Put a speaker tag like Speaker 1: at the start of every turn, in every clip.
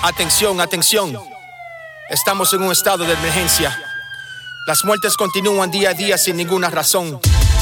Speaker 1: Atención, atención. Estamos en un estado de emergencia. Las muertes continúan día a día sin ninguna razón.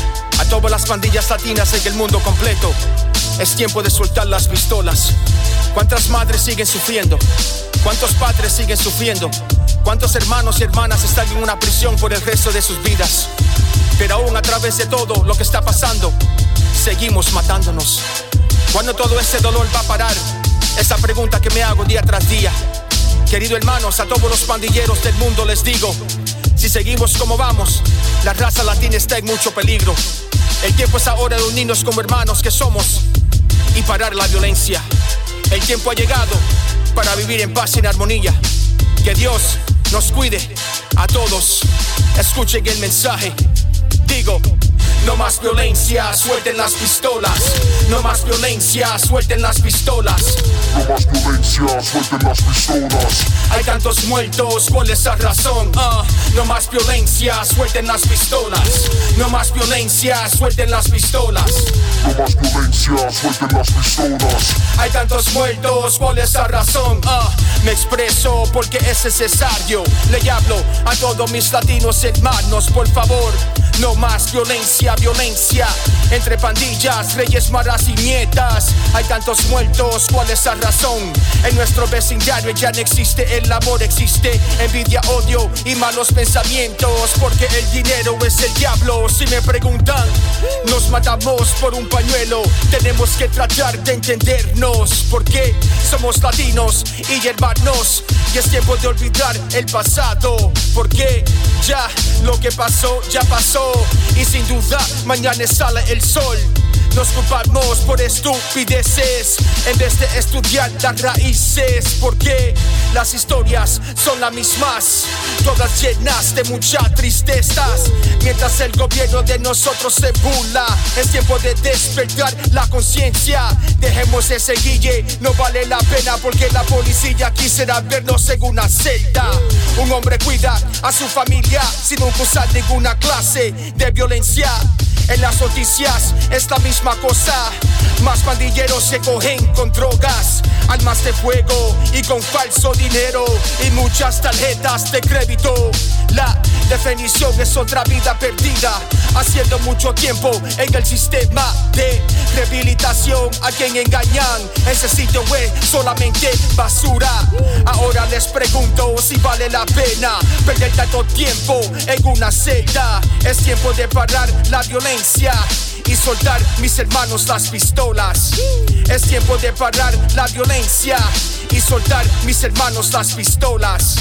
Speaker 1: A todas las pandillas latinas en el mundo completo, es tiempo de soltar las pistolas. ¿Cuántas madres siguen sufriendo? ¿Cuántos padres siguen sufriendo? ¿Cuántos hermanos y hermanas están en una prisión por el resto de sus vidas? Pero aún a través de todo lo que está pasando, seguimos matándonos. ¿Cuándo todo ese dolor va a parar? Esa pregunta que me hago día tras día. Queridos hermanos, a todos los pandilleros del mundo les digo: si seguimos como vamos, la raza latina está en mucho peligro. El tiempo es ahora de unirnos como hermanos que somos y parar la violencia. El tiempo ha llegado para vivir en paz y en armonía. Que Dios nos cuide a todos. Escuchen el mensaje. Digo: no más violencia, suelten las pistolas. No más violencia, suelten las pistolas.
Speaker 2: No más violencia, suelten las pistolas.
Speaker 1: Hay tantos muertos, ¿cuál es la razón? No más violencia, suelten las pistolas. No más violencia, suelten las pistolas.
Speaker 2: No más violencia, suelten las pistolas.
Speaker 1: Hay tantos muertos, ¿cuál es la razón? Me expreso porque es necesario. Le hablo a todos mis latinos hermanos, por favor. No más violencia, violencia entre pandillas, reyes, maras y nietas. Hay tantos muertos, ¿cuál es la razón? En nuestro vecindario ya no existe el amor, existe envidia, odio y malos pensamientos. Porque el dinero es el diablo. Si me preguntan, nos matamos por un pañuelo. Tenemos que tratar de entendernos, porque somos latinos y hermanos. Y es tiempo de olvidar el pasado, porque ya lo que pasó, ya pasó. Y sin duda mañana sale el sol. Nos culpamos por estupideces en vez de estudiar las raíces, porque las historias son las mismas, todas llenas de muchas tristezas. Mientras el gobierno de nosotros se burla, es tiempo de despertar la conciencia. Dejemos ese guille, no vale la pena, porque la policía quisiera vernos en una celda. Un hombre cuida a su familia sin usar ninguna clase de violencia. En las noticias es la misma cosa. Más pandilleros se cogen con drogas, armas de fuego y con falso dinero y muchas tarjetas de crédito. La definición es otra vida perdida, haciendo mucho tiempo en el sistema de rehabilitación. A quien engañan, ese sitio es solamente basura. Ahora les pregunto si vale la pena perder tanto tiempo en una celda. Es tiempo de parar la violencia y soltar, mis hermanos, las pistolas. Es tiempo de parar la violencia y soltar, mis hermanos, las pistolas.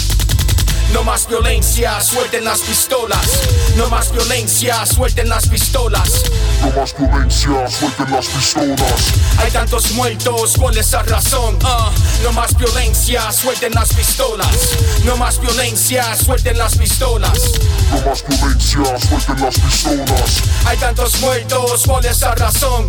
Speaker 1: No más violencia, suelten las pistolas. No más violencia, suelten las pistolas.
Speaker 2: No más violencia, suelten las pistolas.
Speaker 1: Hay tantos muertos, ¿cuál es la razón? No más violencia, suelten las pistolas. No más violencia, suelten las pistolas.
Speaker 2: No más violencia, suelten las pistolas.
Speaker 1: Hay tantos muertos, ¿cuál es la razón?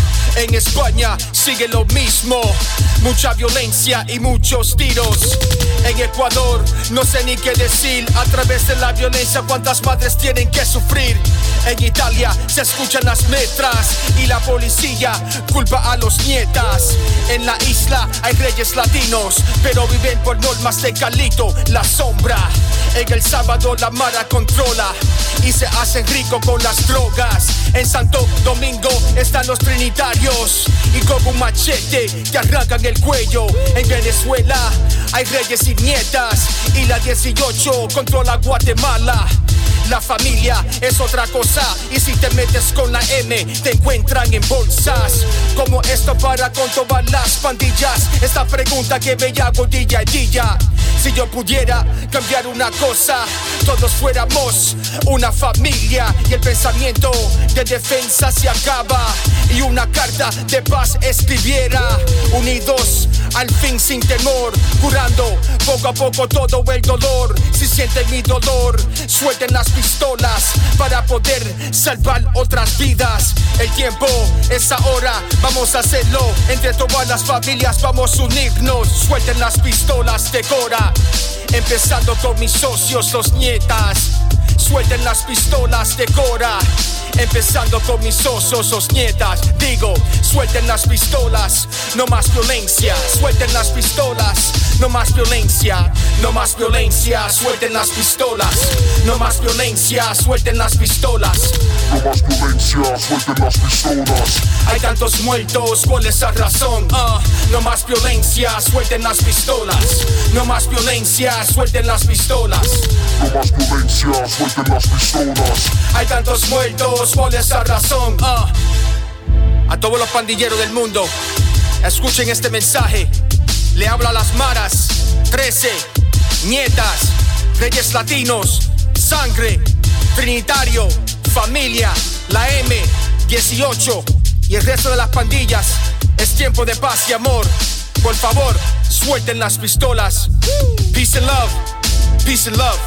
Speaker 1: En España sigue lo mismo, mucha violencia y muchos tiros. En Ecuador no sé ni qué decir, a través de la violencia cuántas madres tienen que sufrir. En Italia se escuchan las metras y la policía culpa a los nietas. En la isla hay reyes latinos, pero viven por normas de Calito, la sombra. En El Sábado la mara controla y se hacen rico con las drogas. En Santo Domingo están los trinitarios y con un machete te arrancan el cuello. En Venezuela hay reyes y nietas y la 18 controla Guatemala. La familia es otra cosa y si te metes con la M te encuentran en bolsas. ¿Cómo esto para con todas las pandillas? Esta pregunta que me hago día a día. Si yo pudiera cambiar una cosa, todos fuéramos una familia y el pensamiento de defensa se acaba y una carta de paz escribiera. Unidos al fin sin temor, curando poco a poco todo el dolor. Si sienten mi dolor, suelten las pistolas para poder salvar otras vidas. El tiempo es ahora, vamos a hacerlo. Entre todas las familias vamos a unirnos. Suelten las pistolas de Cora, empezando con mis socios, los nietas. Suelten las pistolas de Cora, Empezando con mis osos nietas. Digo, suelten las pistolas, no más violencia. Suelten las pistolas, no más violencia. No más violencia, suelten las pistolas. No más violencia, suelten las pistolas.
Speaker 2: No más violencia, suelten las pistolas.
Speaker 1: Hay tantos muertos, ¿cuál es la razón? No más violencia, suelten las pistolas. No más violencia, suelten las pistolas.
Speaker 2: No más violencia, suelten las pistolas.
Speaker 1: Hay tantos muertos, ¿cuál es la razón? A todos los pandilleros del mundo, escuchen este mensaje. Le hablo a las maras, 13, nietas, reyes latinos, sangre, trinitario, familia, la M, 18 y el resto de las pandillas. Es tiempo de paz y amor. Por favor, suelten las pistolas. Peace and love, peace and love.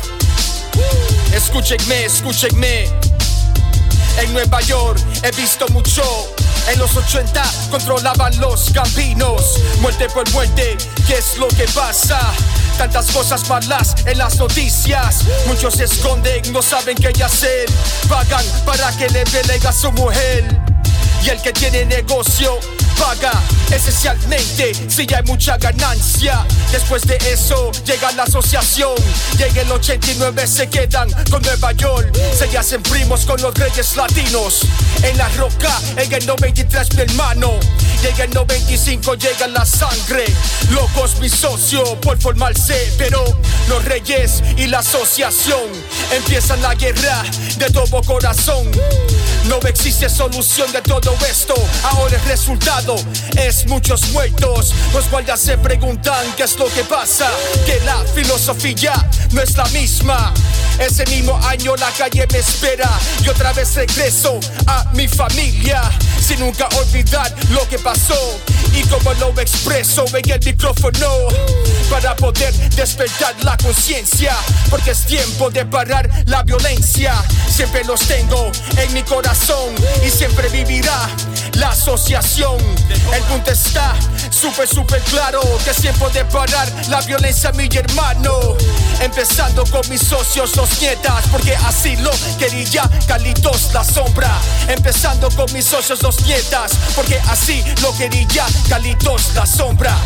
Speaker 1: Escúchenme, escúchenme. En Nueva York he visto mucho. En los 80 controlaban los campinos. Muerte por muerte, ¿qué es lo que pasa? Tantas cosas malas en las noticias. Muchos se esconden, no saben qué hacer. Pagan para que le peleen a su mujer. Y el que tiene negocio paga esencialmente si hay mucha ganancia. Después de eso llega la asociación. Llega el 89, se quedan con Nueva York. Se hacen primos con los reyes latinos. En la roca, en el 93 mi hermano. Llega el 95, llega la sangre. Locos mi socio por formarse, pero los reyes y la asociación empiezan la guerra de todo corazón. No existe solución de todo esto. Ahora el resultado es muchos muertos. Los guardias se preguntan qué es lo que pasa, que la filosofía no es la misma. Ese mismo año la calle me espera y otra vez regreso a mi familia sin nunca olvidar lo que pasó y cómo lo expreso en el micrófono para poder despertar la conciencia, porque es tiempo de parar la violencia. Siempre los tengo en mi corazón y siempre vivirá la asociación. El punto está súper claro, que es tiempo de parar la violencia, mi hermano. Empezando con mis socios, los nietas, porque así lo quería Carlitos La Sombra. Empezando con mis socios, los nietas, porque así lo quería Carlitos La Sombra.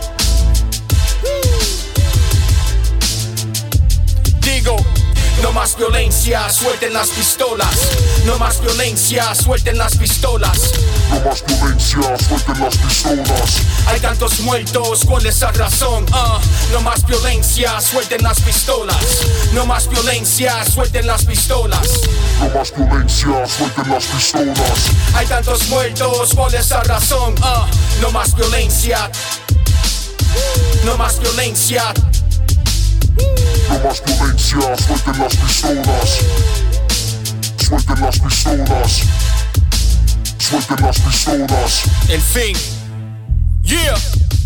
Speaker 1: Digo, no más violencia, suelten las pistolas. No más violencia, suelten las pistolas.
Speaker 2: No más violencia, suelten las pistolas.
Speaker 1: Hay tantos muertos, ¿cuál es la razón? No más violencia, suelten las pistolas. No más violencia, suelten las pistolas.
Speaker 2: No más violencia, suelten las pistolas.
Speaker 1: Hay tantos muertos, ¿cuál es la razón? No más violencia. No más violencia.
Speaker 2: No más violencia, suelten las pistolas. Suelten las pistolas. Suelten las pistolas.
Speaker 1: El fin. Yeah.